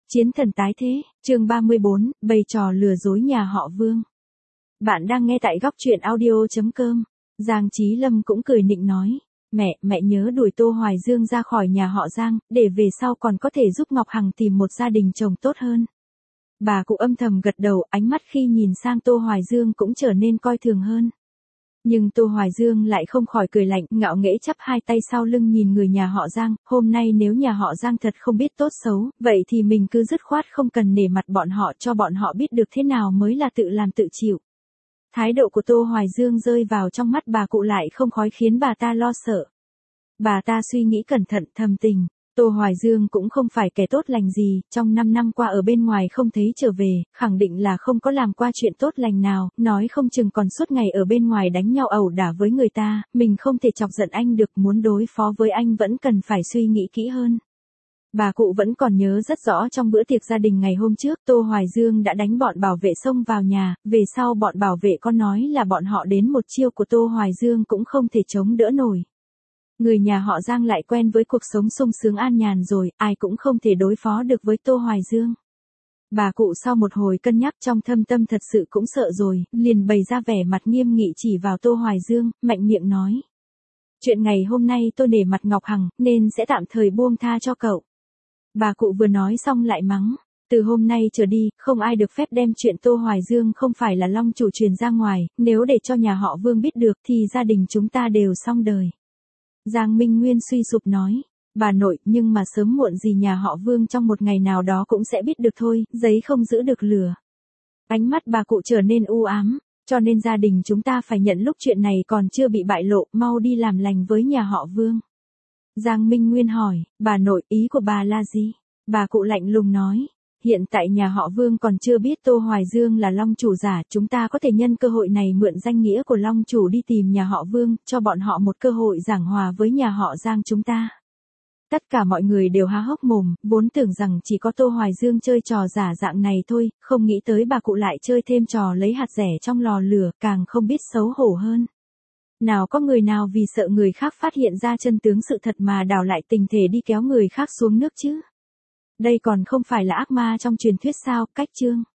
Chiến thần tái thế, chương 34, bày trò lừa dối nhà họ Vương. Bạn đang nghe tại góc truyện audio.com. Giang Chí Lâm cũng cười nịnh nói, mẹ nhớ đuổi Tô Hoài Dương ra khỏi nhà họ Giang, để về sau còn có thể giúp Ngọc Hằng tìm một gia đình chồng tốt hơn. Bà cụ âm thầm gật đầu, ánh mắt khi nhìn sang Tô Hoài Dương cũng trở nên coi thường hơn. Nhưng Tô Hoài Dương lại không khỏi cười lạnh, ngạo nghễ chắp hai tay sau lưng nhìn người nhà họ Giang, hôm nay nếu nhà họ Giang thật không biết tốt xấu, vậy thì mình cứ dứt khoát không cần nể mặt bọn họ, cho bọn họ biết được thế nào mới là tự làm tự chịu. Thái độ của Tô Hoài Dương rơi vào trong mắt bà cụ lại không khỏi khiến bà ta lo sợ. Bà ta suy nghĩ cẩn thận thầm tình. Tô Hoài Dương cũng không phải kẻ tốt lành gì, trong 5 năm qua ở bên ngoài không thấy trở về, khẳng định là không có làm qua chuyện tốt lành nào, nói không chừng còn suốt ngày ở bên ngoài đánh nhau ẩu đả với người ta, mình không thể chọc giận anh được, muốn đối phó với anh vẫn cần phải suy nghĩ kỹ hơn. Bà cụ vẫn còn nhớ rất rõ trong bữa tiệc gia đình ngày hôm trước, Tô Hoài Dương đã đánh bọn bảo vệ xông vào nhà, về sau bọn bảo vệ có nói là bọn họ đến một chiêu của Tô Hoài Dương cũng không thể chống đỡ nổi. Người nhà họ Giang lại quen với cuộc sống sung sướng an nhàn rồi, ai cũng không thể đối phó được với Tô Hoài Dương. Bà cụ sau một hồi cân nhắc trong thâm tâm thật sự cũng sợ rồi, liền bày ra vẻ mặt nghiêm nghị chỉ vào Tô Hoài Dương, mạnh miệng nói. Chuyện ngày hôm nay tôi nể mặt Ngọc Hằng, nên sẽ tạm thời buông tha cho cậu. Bà cụ vừa nói xong lại mắng. Từ hôm nay trở đi, không ai được phép đem chuyện Tô Hoài Dương không phải là long chủ truyền ra ngoài, nếu để cho nhà họ Vương biết được thì gia đình chúng ta đều xong đời. Giang Minh Nguyên suy sụp nói, bà nội, nhưng mà sớm muộn gì nhà họ Vương trong một ngày nào đó cũng sẽ biết được thôi, giấy không giữ được lửa. Ánh mắt bà cụ trở nên u ám, cho nên gia đình chúng ta phải nhận lúc chuyện này còn chưa bị bại lộ, mau đi làm lành với nhà họ Vương. Giang Minh Nguyên hỏi, bà nội, ý của bà là gì? Bà cụ lạnh lùng nói. Hiện tại nhà họ Vương còn chưa biết Tô Hoài Dương là long chủ giả, chúng ta có thể nhân cơ hội này mượn danh nghĩa của long chủ đi tìm nhà họ Vương, cho bọn họ một cơ hội giảng hòa với nhà họ Giang chúng ta. Tất cả mọi người đều há hốc mồm, vốn tưởng rằng chỉ có Tô Hoài Dương chơi trò giả dạng này thôi, không nghĩ tới bà cụ lại chơi thêm trò lấy hạt rẻ trong lò lửa, càng không biết xấu hổ hơn. Nào có người nào vì sợ người khác phát hiện ra chân tướng sự thật mà đảo lại tình thể đi kéo người khác xuống nước chứ? Đây còn không phải là ác ma trong truyền thuyết sao? Cách chương